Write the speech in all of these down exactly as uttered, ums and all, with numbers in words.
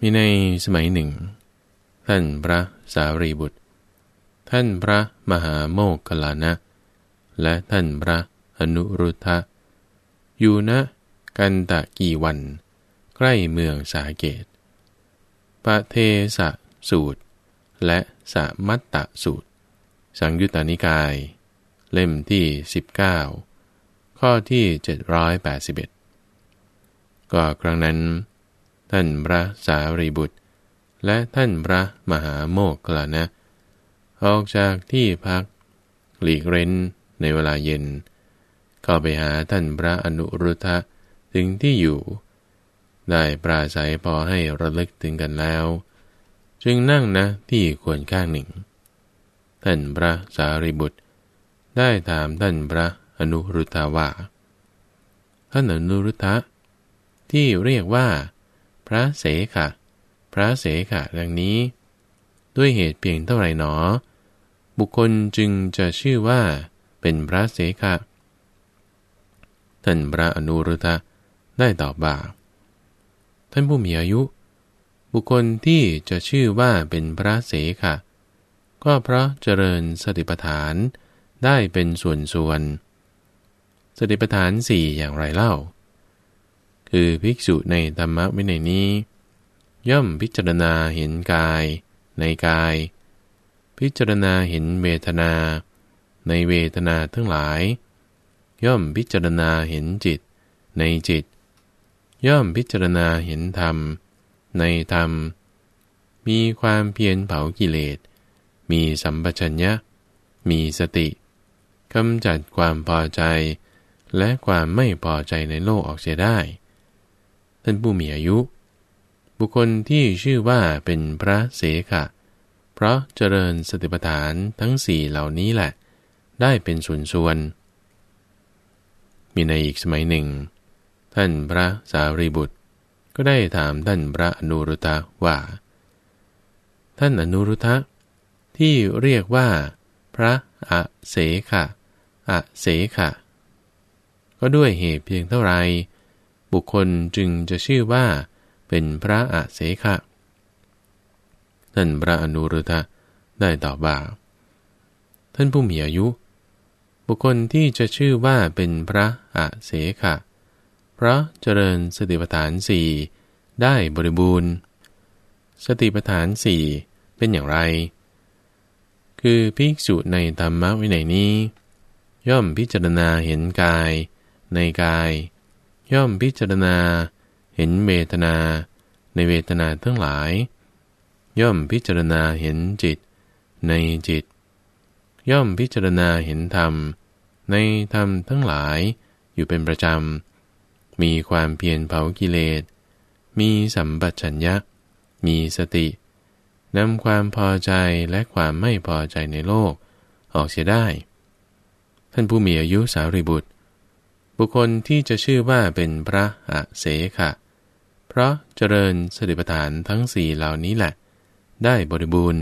มีในสมัยหนึ่งท่านพระสารีบุตรท่านพระมหาโมคคัลลานะและท่านพระอนุรุทธะอยู่ณกันตะกีวันใกล้เมืองสาเกตปะเทสะสูตรและสมัตตสูตรสังยุตตนิกายเล่มที่สิบเก้าข้อที่เจ็ดร้อยแปดสิบเอ็ดก็ครั้งนั้นท่านพระสารีบุตรและท่านพระมหาโมคคัลลานะออกจากที่พักหลีกเร้นในเวลาเย็นเข้าไปหาท่านพระอนุรุทธะถึงที่อยู่ได้ปราศัยพอให้ระลึกถึงกันแล้วจึงนั่งณที่ควรข้างหนึ่งท่านพระสารีบุตรได้ถามท่านพระอนุรุทธะว่าท่านอนุรุทธะที่เรียกว่าพระเสขะพระเสขะดังนี้ด้วยเหตุเพียงเท่าไรหนอบุคคลจึงจะชื่อว่าเป็นพระเสขะท่านพระอนุรุทธะได้ตอบว่าท่านผู้มีอายุบุคคลที่จะชื่อว่าเป็นพระเสขะก็เพราะเจริญสติปัฏฐานได้เป็นส่วนๆสติปัฏฐานสี่อย่างไรเล่าคือภิกษุในธรรมวินัยนี้ย่อมพิจารณาเห็นกายในกายพิจารณาเห็นเวทนาในเวทนาทั้งหลายย่อมพิจารณาเห็นจิตในจิตย่อมพิจารณาเห็นธรรมในธรรมมีความเพียรเผากิเลสมีสัมปชัญญะมีสติกำจัดความพอใจและความไม่พอใจในโลกออกเสียได้ท่านผู้มีอายุบุคคลที่ชื่อว่าเป็นพระเสขะเพราะเจริญสติปัฏฐานทั้งสี่เหล่านี้แหละได้เป็นส่วนๆมีในอีกสมัยหนึ่งท่านพระสารีบุตรก็ได้ถามท่านพระอนุรุทธะว่าท่านอนุรุทธะที่เรียกว่าพระอเสขะอเสขะก็ด้วยเหตุเพียงเท่าไรบุคคลจึงจะชื่อว่าเป็นพระอเสขะท่านพระอนุรุทธะได้ตอบว่าท่านผู้มีอายุบุคคลที่จะชื่อว่าเป็นพระอเสขะเพราะเจริญสติปัฏฐานสี่ได้บริบูรณ์สติปัฏฐานสี่เป็นอย่างไรคือภิกษุในธรรมวินัยนี้ย่อมพิจารณาเห็นกายในกายย่อมพิจารณาเห็นเวทนาในเวทนาทั้งหลายย่อมพิจารณาเห็นจิตในจิตย่อมพิจารณาเห็นธรรมในธรรมทั้งหลายอยู่เป็นประจำมีความเพียรเผากิเลสมีสัมปชัญญะมีสตินำความพอใจและความไม่พอใจในโลกออกเสียได้ท่านผู้มีอายุสารีบุตรบุคคลที่จะชื่อว่าเป็นพระอเสขะเพราะเจริญสติปัฏฐานทั้งสี่เหล่านี้แหละได้บริบูรณ์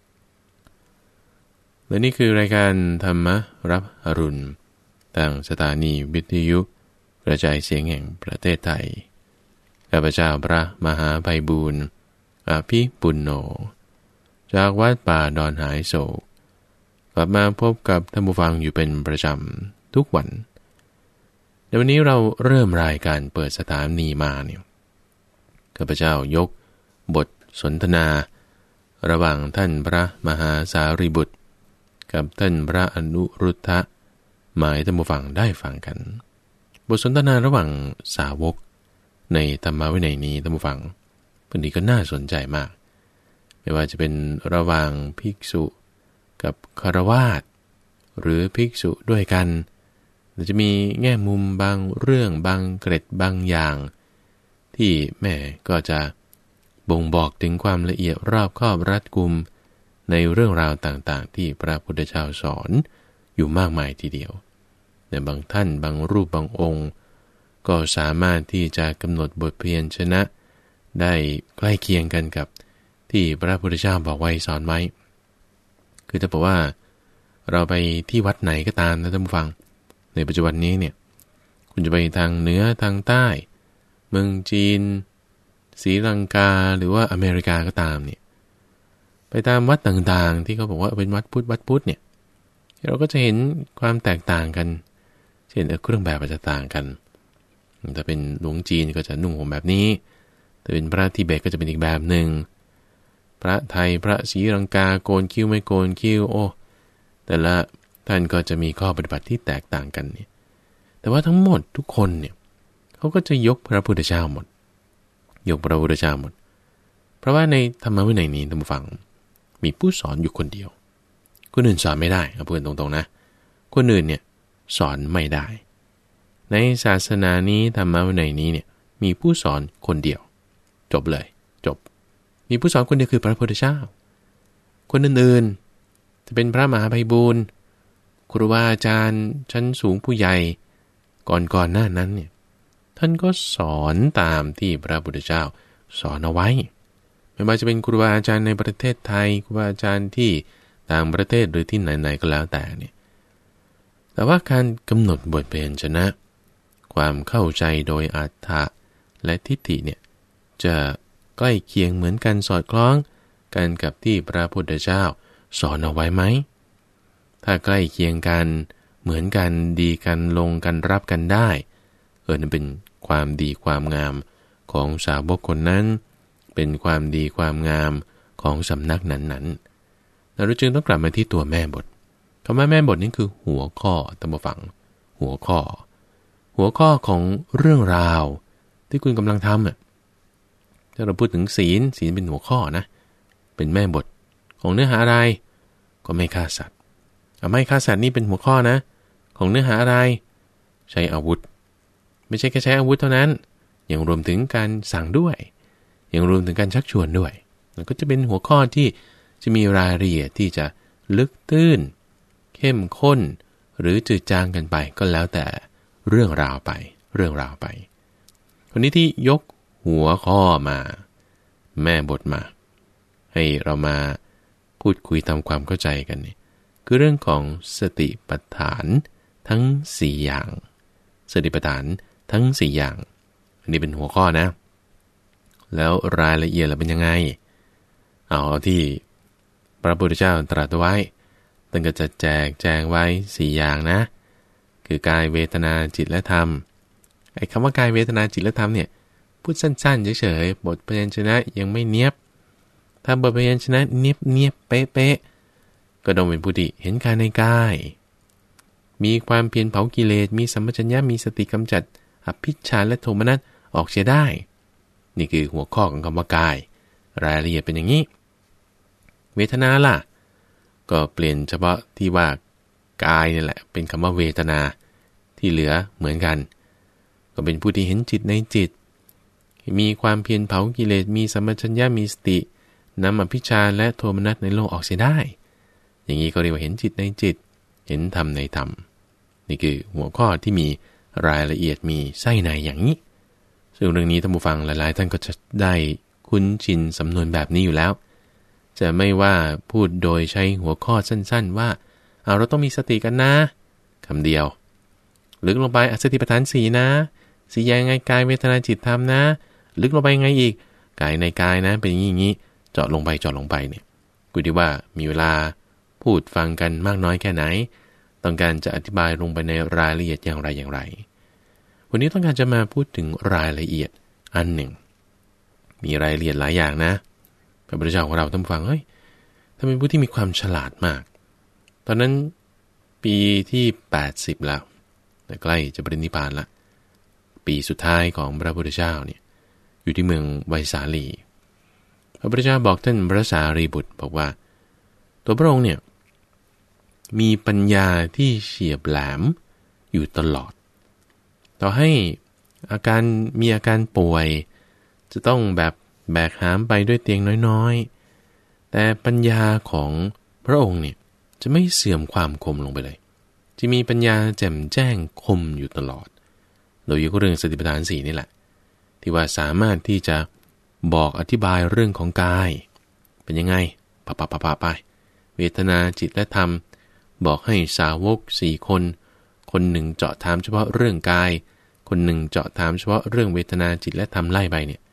และนี่คือรายการธรรมรับอรุณทางสถานีวิทยุกระจายเสียงแห่งประเทศไทยข้าพเจ้าพระมหาไพบูลย์อภิปุณโญจากวัดป่าดอนหายโศกกลับมาพบกับท่านผู้ฟังอยู่เป็นประจำทุกวันในวันนี้เราเริ่มรายการเปิดสถานีมาเนี่ยข้าพเจ้ายกบทสนทนาระหว่างท่านพระมหาสารีบุตรกับท่านพระอนุรุทธะหมายท่านผู้ฟังได้ฟังกันบทสนทนาระหว่างสาวกในธรรมวินัยนี้ท่านผู้ฟังเป็นนี้ก็น่าสนใจมากไม่ว่าจะเป็นระหว่างภิกษุกับฆราวาสหรือภิกษุด้วยกันจะมีแง่มุมบางเรื่องบางเกร็ดบางอย่างที่แม่ก็จะบ่งบอกถึงความละเอียดรอบคอบรัดกุมในเรื่องราวต่างๆที่พระพุทธเจ้าสอนอยู่มากมายทีเดียวในบางท่านบางรูปบางองค์ก็สามารถที่จะกำหนดบทเพียรชนะได้ใกล้เคียงกันกับที่พระพุทธเจ้าบอกไว้สอนไว้คือถ้าบอกว่าเราไปที่วัดไหนก็ตามนะท่านผู้ฟังในปัจจุบันนี้เนี่ยคุณจะไปทางเหนือทางใต้เมืองจีนศรีลังกาหรือว่าอเมริกาก็ตามเนี่ยไปตามวัดต่างๆที่เขาบอกว่าเป็นวัดพุทธวัดพุทธเนี่ยเราก็จะเห็นความแตกต่างกันเช่นเครื่องแบบอาจจะต่างกันถ้าเป็นหลวงจีนก็จะนุ่งห่มแบบนี้ถ้าเป็นพระทิเบตก็จะเป็นอีกแบบหนึ่งพระไทยพระศรีลังกาโกนคิ้วไม่โกนคิ้วโอ้แต่ละท่านก็จะมีข้อปฏิบัติที่แตกต่างกันเนี่ยแต่ว่าทั้งหมดทุกคนเนี่ยเขาก็จะยกพระพุทธเจ้าหมดยกพระพุทธเจ้าหมดเพราะว่าในธรรมวินัยนี้ท่านผู้ฟังมีผู้สอนอยู่คนเดียวคนอื่นสอนไม่ได้เอาพูดตรงๆนะคนอื่นเนี่ยสอนไม่ได้ในศาสนานี้ธรรมวินัยนี้เนี่ยมีผู้สอนคนเดียวจบเลยจบมีผู้สอนคนเดียวคือพระพุทธเจ้าคนอื่นๆจะเป็นพระมหาไพบูลย์ครูบาอาจารย์ชั้นสูงผู้ใหญ่ก่อนๆหน้านั้นเนี่ยท่านก็สอนตามที่พระพุทธเจ้าสอนเอาไว้ไม่ว่าจะเป็นครูบาอาจารย์ในประเทศไทยครูบาอาจารย์ที่ต่างประเทศหรือที่ไหนๆก็แล้วแต่เนี่ยแต่ว่าการกำหนดบทเพลงชนะความเข้าใจโดยอัตถะและทิฏฐิเนี่ยจะใกล้เคียงเหมือนกันสอดคล้องกันกับที่พระพุทธเจ้าสอนเอาไว้ไหมถ้าใกล้เคียงกันเหมือนกันดีกันลงกันรับกันได้เออนั่นเป็นความดีความงามของสาวกคนนั้นเป็นความดีความงามของสำนักนั้นๆเราจึงต้องกลับมาที่ตัวแม่บทคำว่าแม่บทนี่คือหัวข้อตามฟังหัวข้อหัวข้อของเรื่องราวที่คุณกำลังทำอ่ะถ้าเราพูดถึงศีลศีลเป็นหัวข้อนะเป็นแม่บทของเนื้อหาอะไรก็ไม่ฆ่าสัตว์เอาไม่ฆ่าสัตว์นี่เป็นหัวข้อนะของเนื้อหาอะไรใช้อาวุธไม่ใช่แค่ใช้อาวุธเท่านั้นยังรวมถึงการสั่งด้วยยังรวมถึงการชักชวนด้วยมันก็จะเป็นหัวข้อที่จะมีรายละเอียดที่จะลึกตื้นเข้มข้นหรือจืดจางกันไปก็แล้วแต่เรื่องราวไปเรื่องราวไปคนนี้ที่ยกหัวข้อมาแม่บทมาให้เรามาพูดคุยทำความเข้าใจกันนี่คือเรื่องของสติปัฏฐานทั้งสี่อย่างสติปัฏฐานทั้งสี่อย่างอันนี้เป็นหัวข้อนะแล้วรายละเอียดล่ะเป็นยังไงเอาที่พระพุทธเจ้าตรัสไว้ตั้งแต่จะแจกแจงไว้สี่อย่างนะคือกายเวทนาจิตและธรรมไอ้คำว่ากายเวทนาจิตและธรรมเนี่ยพูดสั้นๆเฉยๆบทพยัญชนะยังไม่เนียบถ้าบทพยัญชนะเนียบเนียบเป๊ะๆก็ต้องเป็นผู้ที่เห็นกายในกายมีความเพียรเผากิเลสมีสัมปชัญญะมีสติกำจัดอภิชฌาและโทมนัสออกเสียได้นี่คือหัวข้อของคำว่ากายรายละเอียดเป็นอย่างนี้เวทนาล่ะก็เปลี่ยนเฉพาะที่ว่ากายนี่แหละเป็นคำว่าเวทนาที่เหลือเหมือนกันก็เป็นผู้ที่เห็นจิตในจิตมีความเพียรเผากิเลสมีสัมปชัญญะมีสตินำอภิชฌาและโทมนัสในโลกออกเสียได้อย่างนี้ก็เรียกว่าเห็นจิตในจิตเห็นธรรมในธรรมนี่คือหัวข้อที่มีรายละเอียดมีไส้ในอย่างนี้ซึ่งเรื่องนี้ท่านผู้ฟังหลายๆท่านก็จะได้คุ้นชินสำนวนแบบนี้อยู่แล้วจะไม่ว่าพูดโดยใช้หัวข้อสั้นๆว่าเอาเราต้องมีสติกันนะคำเดียวลึกลงไปอสติปัฏฐานสี่นะสี่อย่างไงกายเวทนาจิตธรรมนะลึกลงไปไงอีกกายในกายนะเป็นอย่างนี้เจาะลงไปเจาะลงไปเนี่ยกูดีว่ามีเวลาพูดฟังกันมากน้อยแค่ไหนต้องการจะอธิบายลงไปในรายละเอียดอย่างไรอย่างไรวันนี้ต้องการจะมาพูดถึงรายละเอียดอันหนึ่งมีรายละเอียดหลายอย่างนะพระพุทธเจ้าของเราท่านฟังเฮ้ยท่านเป็นผู้ที่มีความฉลาดมากตอนนั้นปีที่แปดสิบแล้วแต่ใกล้จะปรินิพพานละปีสุดท้ายของพระพุทธเจ้าเนี่ยอยู่ที่เมืองไวสาลีพระพุทธเจ้าบอกท่านพระสารีบุตรบอกว่าตัวพระองค์เนี่ยมีปัญญาที่เฉียบแหลมอยู่ตลอดต่อให้อาการมีอาการป่วยจะต้องแบบแบกหามไปด้วยเตียงน้อยๆแต่ปัญญาของพระองค์เนี่ยจะไม่เสื่อมความคมลงไปเลยจะมีปัญญาแจ่มแจ้งคมอยู่ตลอดโดยยกเรื่องสติปัฏฐานสี่นี่แหละที่ว่าสามารถที่จะบอกอธิบายเรื่องของกายเป็นยังไงปะปะปะปะไปเวทนาจิตและธรรมบอกให้สาวกสี่คนคนหนึ่งเจาะถามเฉพาะเรื่องกายคนหนึ่งเจาะถามเฉพาะเรื่องเวทนาจิตและธรรมไล่ไปเนี่ย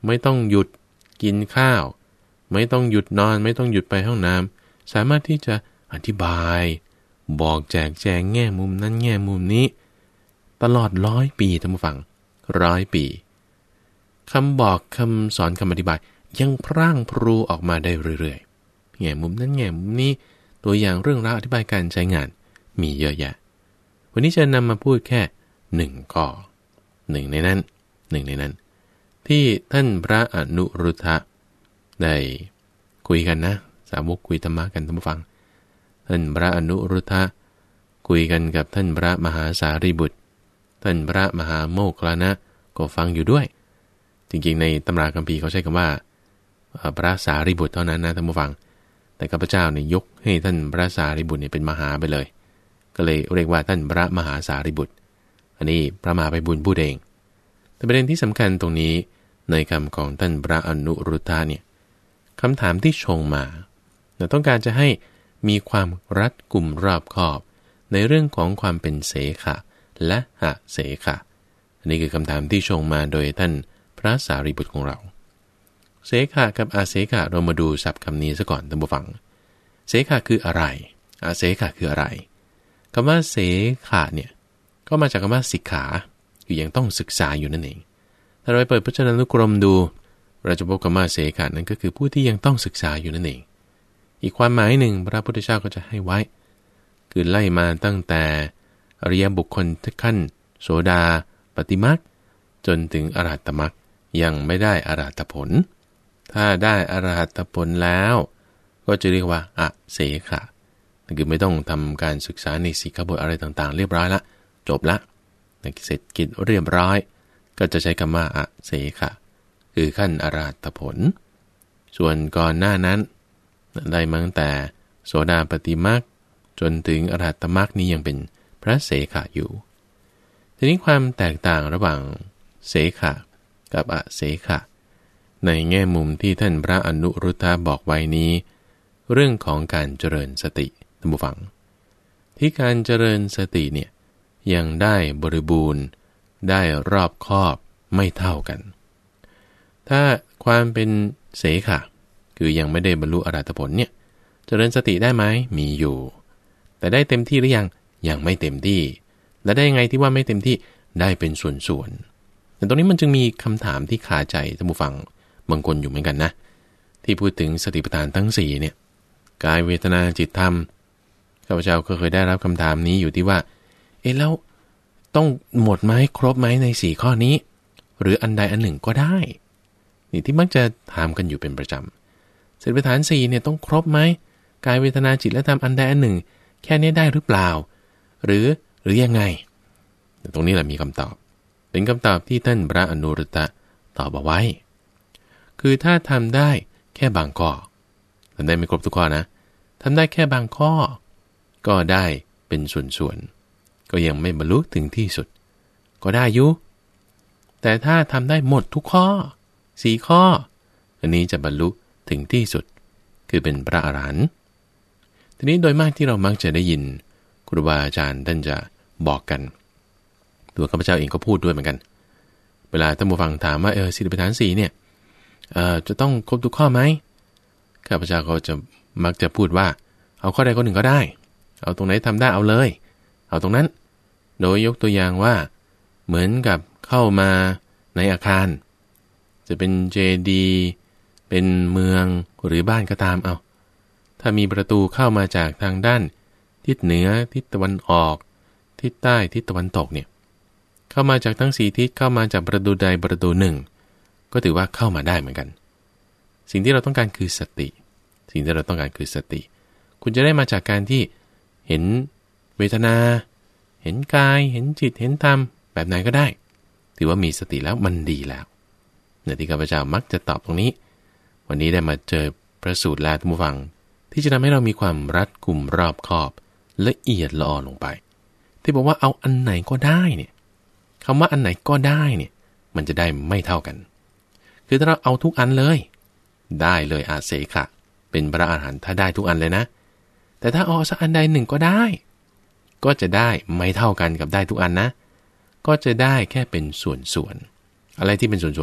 ไม่ต้องหยุดกินข้าวไม่ต้องหยุดนอนไม่ต้องหยุดไปห้องน้ำสามารถที่จะอธิบายบอกแจกแจงแง่มุมนั้นแง่มุมนี้ตลอดร้อยปีท่านผู้ฟังร้อยปีคำบอกคำสอนคำอธิบายยังพร่างพรูออกมาได้เรื่อยๆแง่มุมนั้นแง่มุมนี้ตัวอย่างเรื่องราวอธิบายการใช้งานมีเยอะแยะวันนี้จะนำมาพูดแค่หนึ่งข้อหนึ่งในนั้นหนึ่งในนั้นที่ท่านพระอนุรุทธะได้คุยกันนะสาวกคุยธรรมะกันท่านผู้ฟังท่านพระอนุรุทธะคุยกันกับท่านพระมหาสารีบุตรท่านพระมหาโมคคัลลานะก็ฟังอยู่ด้วยจริงๆในตำราคัมภีร์เขาใช้คำว่าพระสารีบุตรเท่านั้นนะท่านผู้ฟังแต่ข้าพเจ้าเนี่ยยกให้ท่านพระสารีบุตรเนี่ยเป็นมหาไปเลยก็เลยเรียกว่าท่านพระมหาสารีบุตรอันนี้พระมหาไพบูลย์พูดเองแต่ประเด็นที่สำคัญตรงนี้ในคำของท่านพระอนุรุทธะเนี่ยคำถามที่ชงมาเราต้องการจะให้มีความรัดกุมรอบคอบในเรื่องของความเป็นเสขะและอเสขะอันนี้คือคำถามที่ชงมาโดยท่านพระสารีบุตรของเราเสขะกับอเสขะเรามาดูศัพท์คำนี้ซะก่อนท่านผู้ฟังเสขะคืออะไรอเสขะคืออะไรคำว่าเสขะเนี่ยก็มาจากคำว่าสิกขาคือยังต้องศึกษาอยู่นั่นเองถ้าเราไปเปิดพจนานุกรมดูเราจะพบคำว่าเสขะนั้นก็คือผู้ที่ยังต้องศึกษาอยู่นั่นเองอีกความหมายหนึ่งพระพุทธเจ้าก็จะให้ไว้คือไล่มาตั้งแต่อริยบุคคลขั้นโสดาปฏิมรรคจนถึงอรหัตตมรรคยังไม่ได้อรหัตผลถ้าได้อรหัตผลแล้วก็จะเรียกว่าอเสขะคือไม่ต้องทำการศึกษาในสิกขาบทอะไรต่างๆเรียบร้อยละจบละเสร็จกิจเรียบร้อยก็จะใช้คำว่าอเสขะคือขั้นอรหัตผลส่วนก่อนหน้านั้นได้มาตั้งแต่โสดาปฏิมรรคจนถึงอรหัตตมรรคนี้ยังเป็นพระเสขะอยู่ทีนี้ความแตกต่างระหว่างเสขะกับอเสขะในแง่มุมที่ท่านพระอนุรุทธะบอกไว้นี้เรื่องของการเจริญสติท่านผู้ฟังที่การเจริญสติเนี่ยยังได้บริบูรณ์ได้รอบคอบไม่เท่ากันถ้าความเป็นเสขะคือยังไม่ได้บรรลุอรหัตผลเนี่ยเจริญสติได้ไหมมีอยู่แต่ได้เต็มที่หรือยังยังไม่เต็มที่และได้ยังไงที่ว่าไม่เต็มที่ได้เป็นส่วนๆแต่ตรงนี้มันจึงมีคำถามที่คาใจท่านผู้ฟังบางคนอยู่เหมือนกันนะที่พูดถึงสติปัฏฐานทั้งสี่เนี่ยกายเวทนาจิตธรรมข้าพเจ้าก็เคยได้รับคำถามนี้อยู่ที่ว่าเอ๊ะแล้วต้องหมดไหมครบไหมในสี่ข้อนี้หรืออันใดอันหนึ่งก็ได้นี่ที่มักจะถามกันอยู่เป็นประจำสติปัฏฐานสี่เนี่ยต้องครบไหมกายเวทนาจิตและธรรมอันใดอันหนึ่งแค่นี้ได้หรือเปล่าหรือหรือยังไงตรงนี้แหละมีคำตอบเป็นคำตอบที่ท่านพระอนุรุทธะตอบเอาไว้คือถ้าทำได้แค่บางข้อทำได้ไม่ครบทุกข้อนะทำได้แค่บางข้อก็ได้เป็นส่วนๆก็ยังไม่บรรลุถึงที่สุดก็ได้อยู่แต่ถ้าทำได้หมดทุกข้อสี่ข้ออันนี้จะบรรลุถึงที่สุดคือเป็นพระอรหันต์ทีนี้โดยมากที่เรามักจะได้ยินครูบาอาจารย์ท่านจะบอกกันตัวข้าพเจ้าเองก็พูดด้วยเหมือนกันเวลาท่านผู้ฟังถามว่าเออสติปัฏฐานสี่เนี่ยเอ่อจะต้องครบทุกข้อไหมข้าพเจ้าก็จะมักจะพูดว่าเอาข้อใดข้อหนึ่งก็ได้เอาตรงไหนทำได้เอาเลยเอาตรงนั้นโดยยกตัวอย่างว่าเหมือนกับเข้ามาในอาคารจะเป็นเจดีย์เป็นเมืองหรือบ้านก็ตามเอาถ้ามีประตูเข้ามาจากทางด้านทิศเหนือทิศตะวันออกทิศใต้ทิศตะวันตกเนี่ยเข้ามาจากทั้งสี่ทิศเข้ามาจากประตูใดประตูหนึ่งก็ถือว่าเข้ามาได้เหมือนกันสิ่งที่เราต้องการคือสติสิ่งที่เราต้องการคือสติคุณจะได้มาจากการที่เห็นเวทนาเห็นกายเห็นจิตเห็นธรรมแบบไหนก็ได้ถือว่ามีสติแล้วมันดีแล้วเนี่ยที่ข้าพเจ้ามักจะตอบตรงนี้วันนี้ได้มาเจอพระสูตรแล้วท่านผู้ฟังที่จะทำให้เรามีความรัดกุมรอบคอบละเอียดละออลงไปที่บอกว่าเอาอันไหนก็ได้เนี่ยคำว่าอันไหนก็ได้เนี่ยมันจะได้ไม่เท่ากันคือถ้าเราเอาทุกอันเลยได้เลยอาเสขะเป็นพระอรหันต์ถ้าได้ทุกอันเลยนะแต่ถ้าเอาสักอันใดหนึ่งก็ได้ก็จะได้ไม่เท่ากันกับได้ทุกอันนะก็จะได้แค่เป็นส่วนๆอะไรที่เป็นส่วนๆ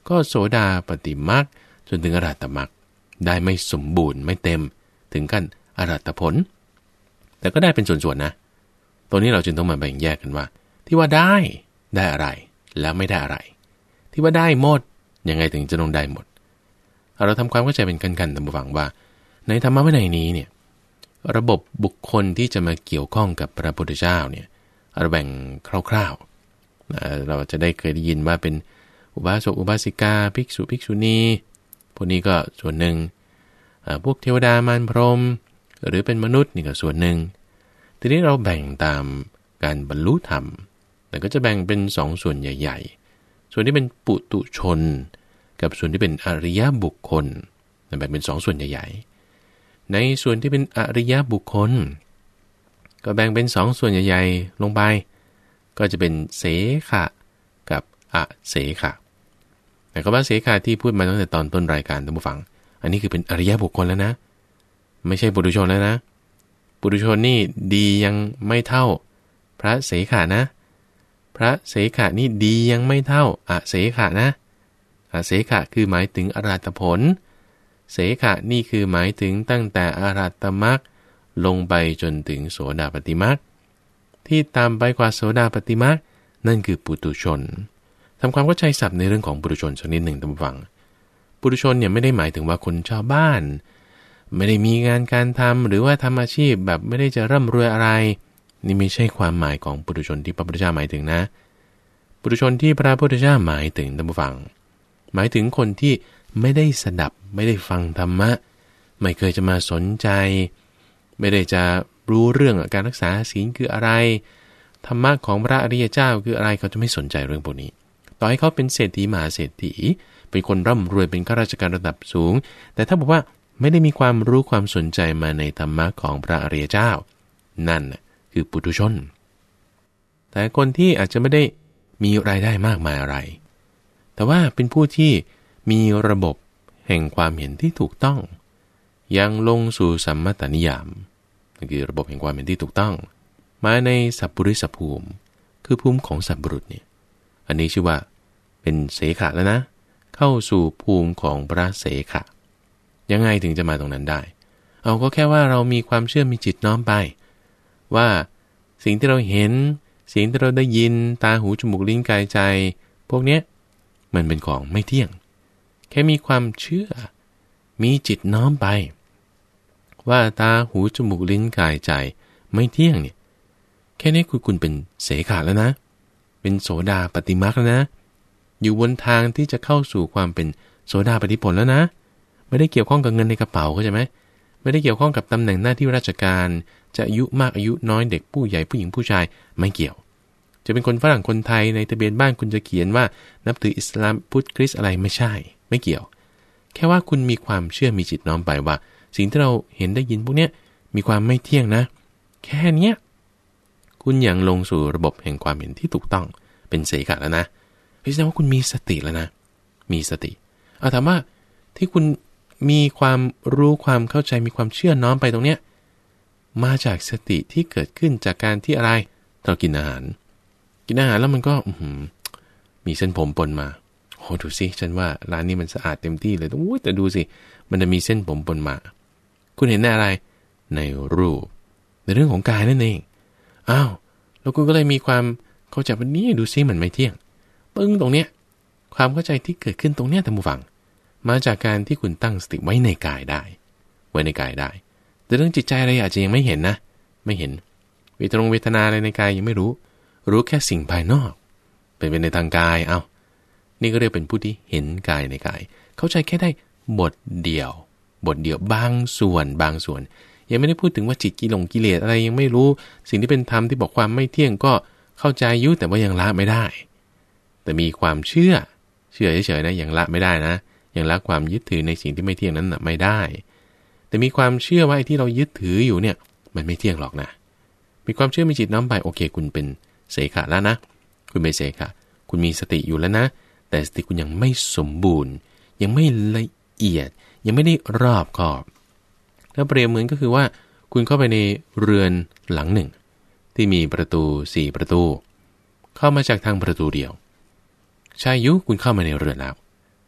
ก็โสดาปฏิมรรคจนถึงอรหัตมรรคได้ไม่สมบูรณ์ไม่เต็มถึงขั้นอรหัตผลแต่ก็ได้เป็นส่วนๆนะตัวนี้เราจึงต้องมาแบ่งแยกกันว่าที่ว่าได้ได้อะไรแล้วไม่ได้อะไรที่ว่าได้หมดยังไงถึงจะต้องได้หมดเราทำความเข้าใจเป็นกันๆตามฟังว่าในธรรมะวินัยนี้เนี่ยระบบบุคคลที่จะมาเกี่ยวข้องกับพระพุทธเจ้าเนี่ยเราแบ่งคร่าวๆเราจะได้เคยได้ยินว่าเป็นอุบาสกอุบาสิกาภิกษุภิกษุณีพวกนี้ก็ส่วนหนึ่งพวกเทวดามารพรหมหรือเป็นมนุษย์นี่ก็ส่วนหนึ่งทีนี้เราแบ่งตามการบรรลุธรรมแต่ก็จะแบ่งเป็นสองส่วนใหญ่ๆส่วนที่เป็นปุถุชนกับส่วนที่เป็นอริยบุคคลแบ่งเป็นสองส่วนใหญ่ๆในส่วนที่เป็นอริยบุคคลก็แบ่งเป็นสองส่วนใหญ่ๆลงไปก็จะเป็นเสขะกับอเสขะแต่ก็ว่าเสขะที่พูดมาตั้งแต่ตอนต้นรายการท่านผู้ฟังอันนี้คือเป็นอริยบุคคลแล้วนะไม่ใช่ปุถุชนแล้วนะปุถุชนนี่ดียังไม่เท่าพระเสขะนะพระเสขะนี่ดียังไม่เท่าอเสขะนะอเสขะคือหมายถึงอรหัตผลเสขะนี่คือหมายถึงตั้งแต่อรหัตมรรคลงไปจนถึงโสดาปัตติมรรคที่ตามไปกว่าโสดาปัตติมรรคนั่นคือปุถุชนทำความเข้าใจศัพท์ในเรื่องของปุถุชนสักนิดหนึ่งท่านผู้ฟังปุถุชนเนี่ยไม่ได้หมายถึงว่าคนชาวบ้านไม่ได้มีงานการทำหรือว่าทำอาชีพแบบไม่ได้จะร่ำรวยอะไรนี่ไม่ใช่ความหมายของปุถุชนที่พระพุทธเจ้าหมายถึงนะปุถุชนที่พระพุทธเจ้าหมายถึงท่านผู้ฟังหมายถึงคนที่ไม่ได้สดับไม่ได้ฟังธรรมะไม่เคยจะมาสนใจไม่ได้จะรู้เรื่องการรักษาศีลคืออะไรธรรมะของพระอริยเจ้าคืออะไรเขาจะไม่สนใจเรื่องพวกนี้ต่อให้เขาเป็นเศรษฐีมหาเศรษฐีเป็นคนร่ำรวยเป็นข้าราชการระดับสูงแต่ถ้าบอกว่าไม่ได้มีความรู้ความสนใจมาในธรรมะของพระอริยเจ้านั่นคือปุถุชนแต่คนที่อาจจะไม่ได้มีรายได้มากมายอะไรแต่ว่าเป็นผู้ที่มีระบบแห่งความเห็นที่ถูกต้องยังลงสู่สัมมตนิยามนั่นคือระบบแห่งความเห็นที่ถูกต้องมาในสัพพุริสภูมิคือภูมิของสัพบุรุษเนี่ยอันนี้ชื่อว่าเป็นเสขะแล้วนะเข้าสู่ภูมิของพระเสขะยังไงถึงจะมาตรงนั้นได้เอาก็แค่ว่าเรามีความเชื่อมีจิตน้อมไปว่าสิ่งที่เราเห็นสิ่งที่เราได้ยินตาหูจมูกลิ้นกายใจพวกเนี้ยมันเป็นของไม่เที่ยงแค่มีความเชื่อมีจิตน้อมไปว่าตาหูจมูกลิ้นกายใจไม่เที่ยงเนี่ยแค่นี้คุณคุณเป็นเสขะแล้วนะเป็นโสดาปัตติมรรคแล้วนะอยู่บนทางที่จะเข้าสู่ความเป็นโสดาปัตติผลแล้วนะไม่ได้เกี่ยวข้องกับเงินในกระเป๋าเข้าใจไหมไม่ได้เกี่ยวข้องกับตำแหน่งหน้าที่ราชการจะอายุมากอายุน้อยเด็กผู้ใหญ่ผู้หญิงผู้ชายไม่เกี่ยวจะเป็นคนฝรั่งคนไทยในทะเบียนบ้านคุณจะเขียนว่านับถืออิสลามพุทธคริสต์อะไรไม่ใช่ไม่เกี่ยวแค่ว่าคุณมีความเชื่อมีจิตน้อมไปว่าสิ่งที่เราเห็นได้ยินพวกนี้มีความไม่เที่ยงนะแค่เนี้ยคุณยังลงสู่ระบบแห่งความเห็นที่ถูกต้องเป็นเสขะแล้วนะแสดงว่าคุณมีสติแล้วนะมีสติเอาถามว่าที่คุณมีความรู้ความเข้าใจมีความเชื่อน้อมไปตรงเนี้ยมาจากสติที่เกิดขึ้นจากการที่อะไรเรากินอาหารกินอาหารแล้วมันก็มีเส้นผมปนมาโอ้ดูสิฉันว่าร้านนี้มันสะอาดเต็มที่เลยโอ้แต่ดูสิมันจะมีเส้นผมปนมาคุณเห็นในอะไรในรูปในเรื่องของกายนั่นเองอ้าวแล้วคุณก็เลยมีความเข้าใจว่านี่ดูสิมันไม่เที่ยงปึ้งตรงเนี้ยความเข้าใจที่เกิดขึ้นตรงเนี้ยท่านผู้ฟังมาจากการที่คุณตั้งสติไว้ในกายได้ไว้ในกายได้แต่เรื่องจิตใจอะไรอาจจะยังไม่เห็นนะไม่เห็นเวทนาเวทนาอะไรในกายยังไม่รู้รู้แค่สิ่งภายนอกเป็นไปในทางกายเอานี่ก็เรียกเป็นผู้ที่เห็นกายในกายเข้าใจแค่ได้บทเดียวบทเดียวบางส่วนบางส่วนยังไม่ได้พูดถึงว่าจิตกิลงกิเลสอะไรยังไม่รู้สิ่งที่เป็นธรรมที่บอกความไม่เที่ยงก็เข้าใจอยู่แต่ว่ายังละไม่ได้แต่มีความเชื่อเชื่อเฉยๆนะยังละไม่ได้นะยังละความยึดถือในสิ่งที่ไม่เที่ยงนั้นไม่ได้แต่มีความเชื่อว่าไอ้ที่เรายึดถืออยู่เนี่ยมันไม่เที่ยงหรอกนะมีความเชื่อมีจิตน้อมไปโอเคคุณเป็นเสขะแล้วนะคุณเป็นเสขะคุณมีสติอยู่แล้วนะแต่สติคุณยังไม่สมบูรณ์ยังไม่ละเอียดยังไม่ได้รอบคอบถ้าเปรียบเหมือนก็คือว่าคุณเข้าไปในเรือนหลังหนึ่งที่มีประตูสี่ประตูเข้ามาจากทางประตูเดียวชายยุคุณเข้ามาในเรือนแล้ว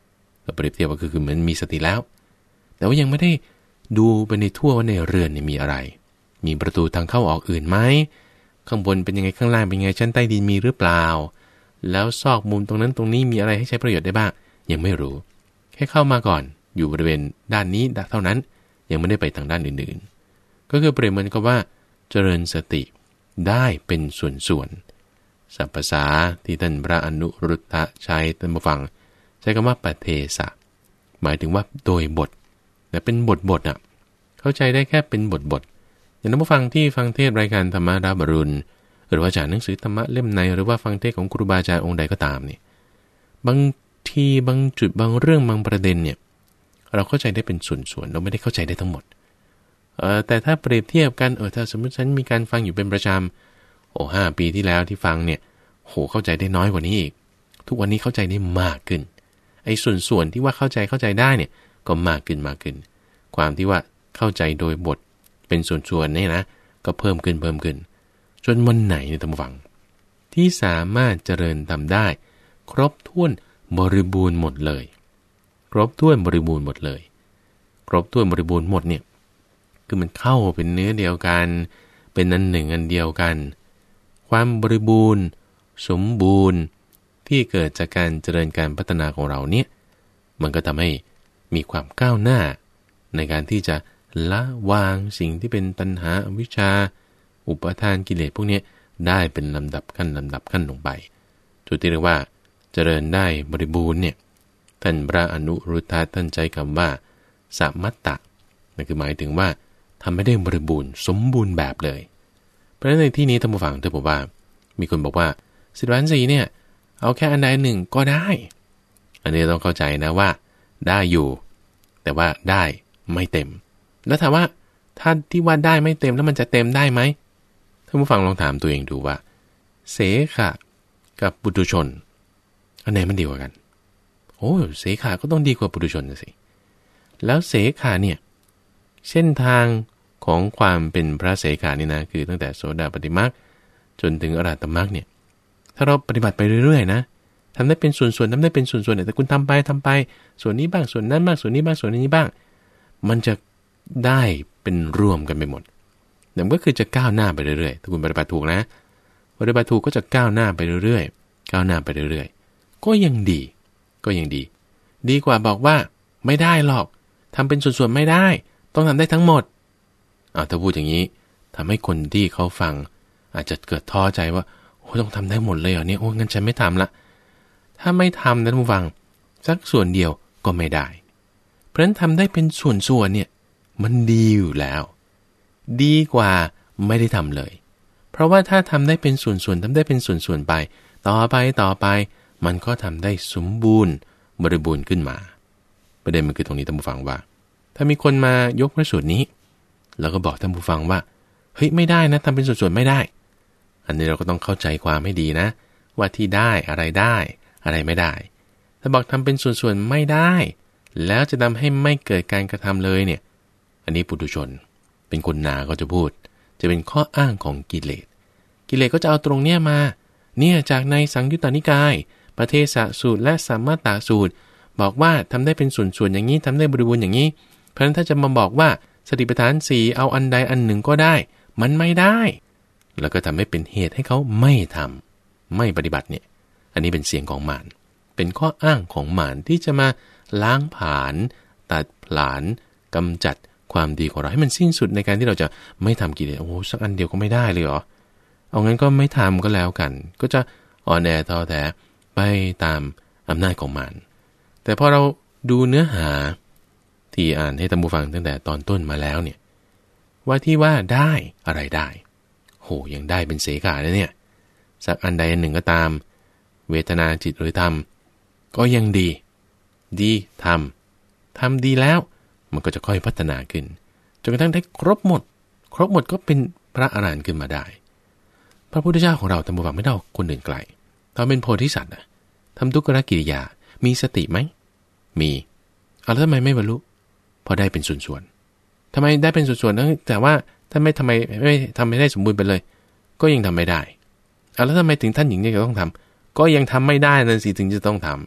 เปรียบเทียบก็คือเหมือนมีสติแล้วแต่ว่ายังไม่ได้ดูไปในทั่วว่าในเรือนเนี่ยมีอะไรมีประตูทางเข้าออกอื่นไหมข้างบนเป็นยังไงข้างล่างเป็นยังไงชั้นใต้ดินมีหรือเปล่าแล้วซอกมุมตรงนั้นตรงนี้มีอะไรให้ใช้ประโยชน์ได้บ้างยังไม่รู้แค่เข้ามาก่อนอยู่บริเวณด้านนี้เท่านั้นยังไม่ได้ไปทางด้านอื่นๆก็คือเปรียบเหมือนกับว่าเจริญสติได้เป็นส่วนๆศัพท์ภาษาที่ท่านพระอนุรุตตะใช้ท่านผู้ฟังใช้คำว่าปเทสะหมายถึงว่าโดยบทแต่เป็นบทบทอ่ะเข้าใจได้แค่เป็นบทบทอย่างท่านผู้ฟังที่ฟังเทศรายการธรรมราบรุณหรือว่าจากหนังสือธรรมะเล่มในหรือว่าฟังเทศของครูบาอาจารย์องค์ใดก็ตามเนี่ยบางทีบางจุดบางเรื่องบางประเด็นเนี่ยเราเข้าใจได้เป็นส่วนๆเราไม่ได้เข้าใจได้ทั้งหมดเออแต่ถ้าเปรียบเทียบกันเออถ้าสมมติฉันมีการฟังอยู่เป็นประจำโอ้ห้าปีที่แล้วที่ฟังเนี่ยโหเข้าใจได้น้อยกว่านี้อีกทุกวันนี้เข้าใจได้มากขึ้นไอ้ส่วนๆที่ว่าเข้าใจเข้าใจได้เนี่ยก็มากขึ้นมากขึ้นความที่ว่าเข้าใจโดยบทเป็นส่วนๆนี่นะก็เพิ่มขึ้นเพิ่มขึ้นจนวันไหนเนี่ยท่านผู้ฟังที่สามารถเจริญทำได้ครบถ้วนบริบูรณ์หมดเลยครบถ้วนบริบูรณ์หมดเลยครบถ้วนบริบูรณ์หมดเนี่ยคือมันเข้าเป็นเนื้อเดียวกันเป็นอันหนึ่งอันเดียวกันความบริบูรณ์สมบูรณ์ที่เกิดจากการเจริญการพัฒนาของเราเนี่ยมันก็ทำให้มีความก้าวหน้าในการที่จะละวางสิ่งที่เป็นตัณหาอวิชชาอุปทานกิเลสพวกนี้ได้เป็นลำดับขั้นลำดับขั้นลงไปจุดที่เรียกว่าเจริญได้บริบูรณ์เนี่ยท่านพระอนุรุทธะท่านใช้คำว่าสัมมัตตะนั่นคือหมายถึงว่าทำให้ได้บริบูรณ์สมบูรณ์แบบเลยเพราะฉะนั้นในที่นี้ท่านผู้ฟังเธอบอกว่ามีคนบอกว่าสิบล้านสี่เนี่ยเอาแค่อันใดหนึ่งก็ได้อันนี้ต้องเข้าใจนะว่าได้อยู่แต่ว่าได้ไม่เต็มแล้วถามว่าถ้าที่ว่าได้ไม่เต็มแล้วมันจะเต็มได้ไหมท่านผู้ฟังลองถามตัวเองดูว่าเสขะกับปุถุชนอันไหนมันดีกว่ากันโอ้เสขะก็ต้องดีกว่าปุถุชนนะสิแล้วเสขะเนี่ยเส้นทางของความเป็นพระเสขะนี่นะคือตั้งแต่โสดาปัตติมรรคจนถึงอรหัตตมรรคเนี่ยถ้าเราปฏิบัติไปเรื่อยๆนะทำได้เป็นส่วนๆทำได้เป็นส่วนๆแต่คุณทำไปทำไปส่วนนี้บ้างส่วนนั้นบ้างส่วนนี้บ้างส่วนนี้บ้างมันจะได้เป็นรวมกันไปหมดนั่นก็คือจะก้าวหน้าไปเรื่อยๆถ้าคุณปฏิบัติถูกนะปฏิบัติถูกก็จะก้าวหน้าไปเรื่อยๆก้าวหน้าไปเรื่อยๆก็ยังดีก็ยังดีดีกว่าบอกว่าไม่ได้หรอกทำเป็นส่วนๆไม่ได้ต้องทำได้ทั้งหมดอ้าวถ้าพูดอย่างนี้ทำให้คนที่เขาฟังอาจจะเกิดท้อใจว่าโอ้ต้องทำได้หมดเลยเหรอเนี่ยโอ้งั้นฉันไม่ทำละถ้าไม่ทำนะท่านผู้ฟังสักส่วนเดียวก็ไม่ได้เพราะฉะนั้นทำได้เป็นส่วนๆเนี่ยมันดีอยู่แล้วดีกว่าไม่ได้ทำเลยเพราะว่าถ้าทำได้เป็นส่วนๆทำได้เป็นส่วนๆไปต่อไปต่อไปมันก็ทำได้สมบูรณ์บริบูรณ์ขึ้นมาประเด็นมันคือตรงนี้ท่านผู้ฟังว่าถ้ามีคนมายกพระสูตรนี้แล้วก็บอกท่านผู้ฟังว่าเฮ้ยไม่ได้นะทำเป็นส่วนๆไม่ได้อันนี้เราก็ต้องเข้าใจความให้ดีนะว่าที่ได้อะไรได้อะไรไม่ได้ถ้าบอกทำเป็นส่วนๆไม่ได้แล้วจะทำให้ไม่เกิดการกระทำเลยเนี่ยอันนี้ปุถุชนเป็นคนหนาก็จะพูดจะเป็นข้ออ้างของกิเลสกิเลสก็จะเอาตรงเนี้ยมาเนี่ยจากในสังยุตตนิกายปเทสะสูตรและสัมมาตาสูตรบอกว่าทำได้เป็นส่วนๆอย่างนี้ทำได้บริบูรณ์อย่างนี้เพราะฉะนั้นถ้าจะมาบอกว่าสติปัฏฐานสี่เอาอันใดอันหนึ่งก็ได้มันไม่ได้แล้วก็ทำให้เป็นเหตุให้เขาไม่ทำไม่ปฏิบัติเนี่ยอันนี้เป็นเสียงของมารเป็นข้ออ้างของมารที่จะมาล้างผลาญตัดผลาญกำจัดความดีของเราให้มันสิ้นสุดในการที่เราจะไม่ทำกิเลสโอ้โหสักอันเดียวก็ไม่ได้เลยเหรอเอางั้นก็ไม่ทำก็แล้วกันก็จะอ่อนแอท้อแท้ไปตามอำนาจของมารแต่พอเราดูเนื้อหาที่อ่านให้ท่านผู้ฟังตั้งแต่ตอนต้นมาแล้วเนี่ยว่าที่ว่าได้อะไรได้โหยังได้เป็นเสขะนะเนี่ยสักอันใดอันหนึ่งก็ตามเวทนาจิตหรือธรรมก็ยังดีดีทำทำดีแล้วมันก็จะค่อยพัฒนาขึ้นจนกระทั่งได้ครบหมดครบหมดก็เป็นพระอรหันต์ขึ้นมาได้พระพุทธเจ้าของเราท่านผู้ฟังไม่เท่าคนอื่นไกลตอนเป็นโพธิสัตว์นะทำทุกขกิริยามีสติไหมมีเอาแล้วทำไมไม่บรรลุพอได้เป็นส่วนๆทำไมได้เป็นส่วนๆแต่ว่าถ้าไม่ทำไมไม่ทำไม่ได้สมบูรณ์ไปเลยก็ยังทำไม่ได้เอาแล้วทำไมถึงท่านหญิงยังจะต้องทำก็ยังทำไม่ได้นั่นสิถึงจะต้องทำ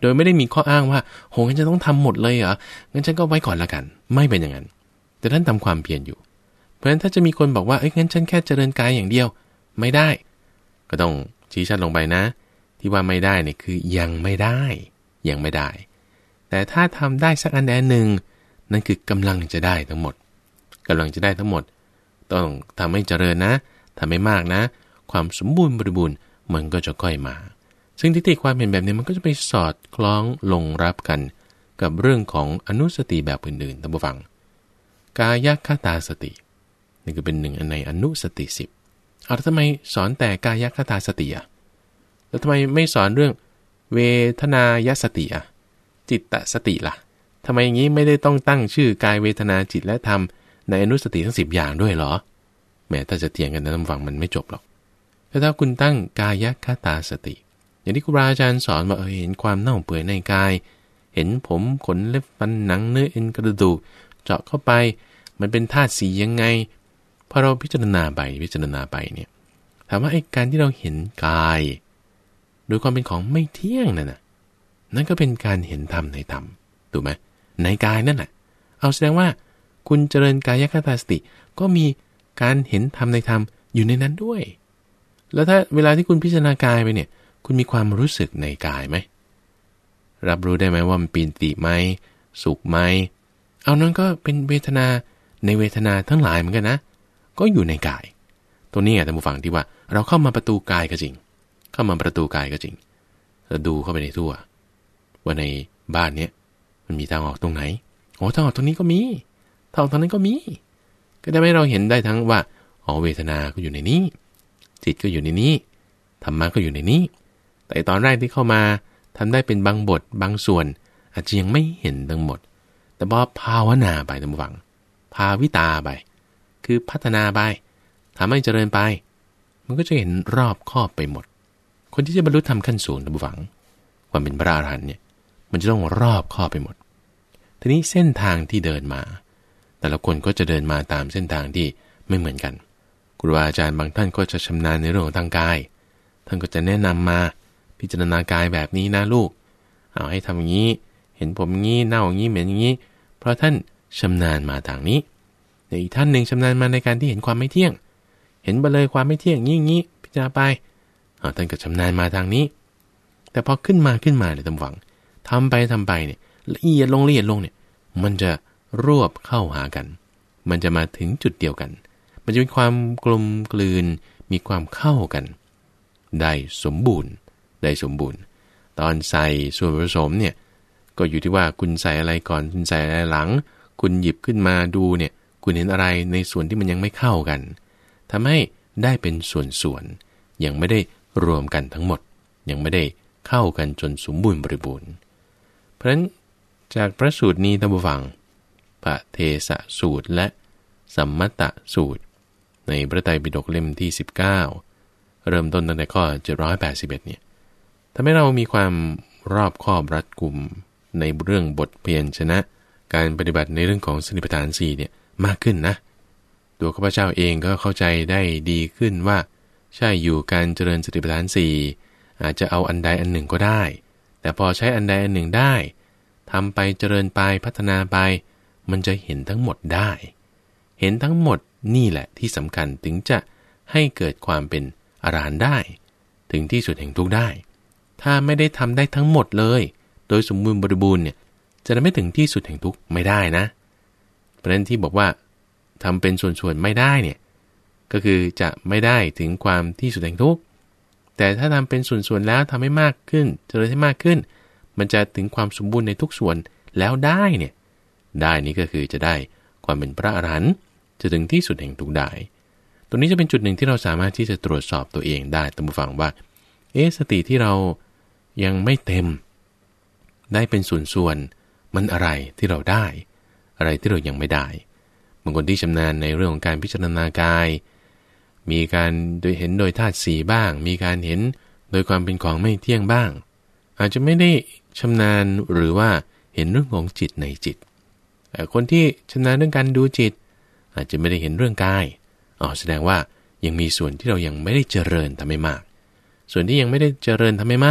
โดยไม่ได้มีข้ออ้างว่าโหงั้นจะต้องทำหมดเลยเหรองั้นฉันก็ไว้ก่อนละกันไม่เป็นอย่างนั้นแต่ท่านทำความเพียรอยู่เพราะฉะนั้นถ้าจะมีคนบอกว่าเอ้ยงั้นฉันแค่เจริญกายอย่างเดียวไม่ได้ก็ต้องชี้ชัดลงไปนะที่ว่าไม่ได้เนี่ยคือยังไม่ได้ยังไม่ได้แต่ถ้าทำได้สักอันใดหนึ่งนั่นคือกำลังจะได้ทั้งหมดกำลังจะได้ทั้งหมดต้องทำให้เจริญนะทำให้มากนะความสมบูรณ์บริบูรณ์มันก็จะค่อยมาซึ่งทิฏฐิความเห็นแบบนี้มันก็จะไปสอดคล้องลงรับกันกับเรื่องของอนุสติแบบอื่นๆท่านผู้ฟังกายคตาสตินี่คือเป็นหนึ่งในอนุสติสิบเอาแล้วทำไมสอนแต่กายคตาสติอ่ะแล้วทำไมไม่สอนเรื่องเวทนายสติอ่ะจิตตสติล่ะทำไมอย่างนี้ไม่ได้ต้องตั้งชื่อกายเวทนาจิตและธรรมในอนุสติทั้งสิบอย่างด้วยเหรอแม้ถ้าจะเถียงกันนะท่านฟังมันไม่จบหรอกแต่ถ้าคุณตั้งกายคตาสติอย่างที่ครูบาอาจารย์สอนว่าเออเห็นความเน่าเปื่อยในกายเห็นผมขนเล็บฟันหนังเนื้อเอ็นกระดูกเจาะเข้าไปมันเป็นธาตุสียังไงพอเราพิจารณาไปพิจารณาไปเนี่ยถามว่าไอ้การที่เราเห็นกายโดยความเป็นของไม่เที่ยงนั่นน่ะนั่นก็เป็นการเห็นธรรมในธรรมถูกไหมในกายนั่นแหละเอาแสดงว่าคุณเจริญกายคตาสติก็มีการเห็นธรรมในธรรมอยู่ในนั้นด้วยแล้วถ้าเวลาที่คุณพิจารณากายไปเนี่ยคุณมีความรู้สึกในกายไหมรับรู้ได้ไหมว่ามันปีติไหมสุขไหมเอานั้นก็เป็นเวทนาในเวทนาทั้งหลายเหมือนกันนะก็อยู่ในกายตัวนี้ไงท่านผู้ฟังที่ว่าเราเข้ามาประตูกายก็จริงเข้ามาประตูกายก็จริงเราดูเข้าไปในทั่วว่าในบ้านเนี้ยมันมีทางออกตรงไหนโอ้ทางออกตรงนี้ก็มีทางออกตรงนั้นก็มีก็ได้ให้เราเห็นได้ทั้งว่าอ๋อเวทนาก็อยู่ในนี้จิตก็อยู่ในนี้ธรรมะก็อยู่ในนี้แต่ตอนแรกที่เข้ามาทำได้เป็นบางบทบางส่วนอาจจะยังไม่เห็นทั้งหมดแต่พอภาวนาไปท่านผู้ฟังภาวิตาไปคือพัฒนาไปทำให้เจริญไปมันก็จะเห็นรอบครอบไปหมดคนที่จะบรรลุธรรมขั้นสูงท่านผู้ฟังความเป็นพระอรหันต์เนี่ยมันจะต้องรอบครอบไปหมดทีนี้เส้นทางที่เดินมาแต่ละคนก็จะเดินมาตามเส้นทางที่ไม่เหมือนกันครูอาจารย์บางท่านก็จะชำนาญในเรื่องของทางกายท่านก็จะแนะนำมาพิจารณากายแบบนี้นะลูกเอาให้ทำอย่างนี้เห็นผมอย่างนี้เน่าอย่างนี้เหม็นอย่างนี้เพราะท่านชำนาญมาทางนี้แต่อีกท่านหนึ่งชำนาญมาในการที่เห็นความไม่เที่ยงเห็นไปเลยความไม่เที่ยงงี้งี้พิจารณาไปเอาท่านก็ชำนาญมาทางนี้แต่พอขึ้นมาขึ้นมาเนี่ยตำหวังทำไปทำไปเนี่ยละเอียดลงละเอียดลงเนี่ยมันจะรวบเข้าหากันมันจะมาถึงจุดเดียวกันมันจะมีความกลมกลืนมีความเข้ากันได้สมบูรณ์ได้สมบูรณ์ตอนใส่ส่วนผสมเนี่ยก็อยู่ที่ว่าคุณใส่อะไรก่อนคุณใส่อะไรหลังคุณหยิบขึ้นมาดูเนี่ยคุณเห็นอะไรในส่วนที่มันยังไม่เข้ากันทำให้ได้เป็นส่วนๆยังไม่ได้รวมกันทั้งหมดยังไม่ได้เข้ากันจนสมบูรณ์บริบูรณ์เพราะฉะนั้นจากพระสูตรนี้ท่านผู้ฟังปเทสะสูตรและสัมมัตตสูตรในพระไตรปิฎกเล่มที่สิบเก้าเริ่มต้นตั้งแต่ข้อเจ็ดร้อยแปดสิบเอ็ดเนี่ยทำให้เรามีความรอบคอบรัดกุมในเรื่องบทเพียรชนะการปฏิบัติในเรื่องของสติปัฏฐานสี่เนี่ยมากขึ้นนะตัวข้าพเจ้าเองก็เข้าใจได้ดีขึ้นว่าใช่อยู่การเจริญสติปัฏฐานสี่อาจจะเอาอันใดอันหนึ่งก็ได้แต่พอใช้อันใดอันหนึ่งได้ทำไปเจริญไปพัฒนาไปมันจะเห็นทั้งหมดได้เห็นทั้งหมดนี่แหละที่สำคัญถึงจะให้เกิดความเป็นอรหันต์ได้ถึงที่สุดแห่งทุกข์ได้ถ้าไม่ได้ทำได้ทั้งหมดเลยโดยสมบูรณ์บริบูรณ์เนี่ยจะไม่ถึงที่สุดแห่งทุกข์ไม่ได้นะเพราะฉะนั้นที่บอกว่าทำเป็นส่วนๆไม่ได้เนี่ยก็คือจะไม่ได้ถึงความที่สุดแห่งทุกข์แต่ถ้าทำเป็นส่วนๆแล้วทำให้มากขึ้นเจริญให้มากขึ้นมันจะถึงความสมบูรณ์ในทุกส่วนแล้วได้เนี่ยได้นี้ก็คือจะได้ความเป็นพระอรหันต์จะถึงที่สุดแห่งทุกข์ได้ตรงนี้จะเป็นจุดหนึ่งที่เราสามารถที่จะตรวจสอบตัวเองได้ตามผู้ฟังว่าเอ๊ะสติที่เรายังไม่เต็มได้เป็นส่วนๆมันอะไรที่เราได้อะไรที่เรายังไม่ได้บางคนที่ชำนาญในเรื่องของการพิจารณากายมีการโดยเห็นโดยธาตุสีบ้างมีการเห็นโดยความเป็นของไม่เที่ยงบ้างอาจจะไม่ได้ชำนาญหรือว่าเห็นเรื่องของจิตในจิตแต่คนที่ชำนาญเรื่องการดูจิตอาจจะไม่ได้เห็นเรื่องกายอ๋อแสดงว่ายังมีส่วนที่เรายังไม่ได้เจริญทำให้มากส่วนที่ยังไม่ได้เจริญทำให้มาก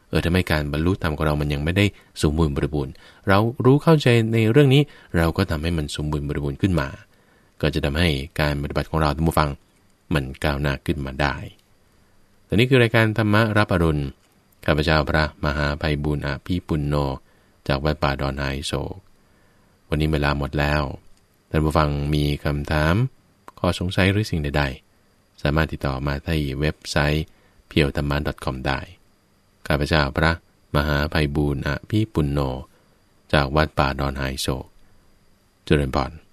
เออทำไมการบรรลุธรรมของเรามันยังไม่ได้สมบูรณ์บริบูรณ์เรารู้เข้าใจในเรื่องนี้เราก็ทำให้มันสมบูรณ์บริบูรณ์ขึ้นมาก็จะทำให้การปฏิบัติของเราท่านผู้ฟังมันก้าวหน้าขึ้นมาได้แต่นี่คือรายการธรรมะรับอรุณข้าพเจ้าพระมหาไพบูลย์อภิปุณโญจากวัดป่าดอนไฮโศกวันนี้เวลาหมดแล้วท่านผู้ฟังมีคำถามข้อสงสัยหรือสิ่งใดๆสามารถติดต่อมาที่เว็บไซต์ เพียวธรรมะ ดอท คอม ได้ข้าพเจ้าพระมหาไพบูลย์อภิปุณโญจากวัดป่าดอนไฮโศกเจริญพร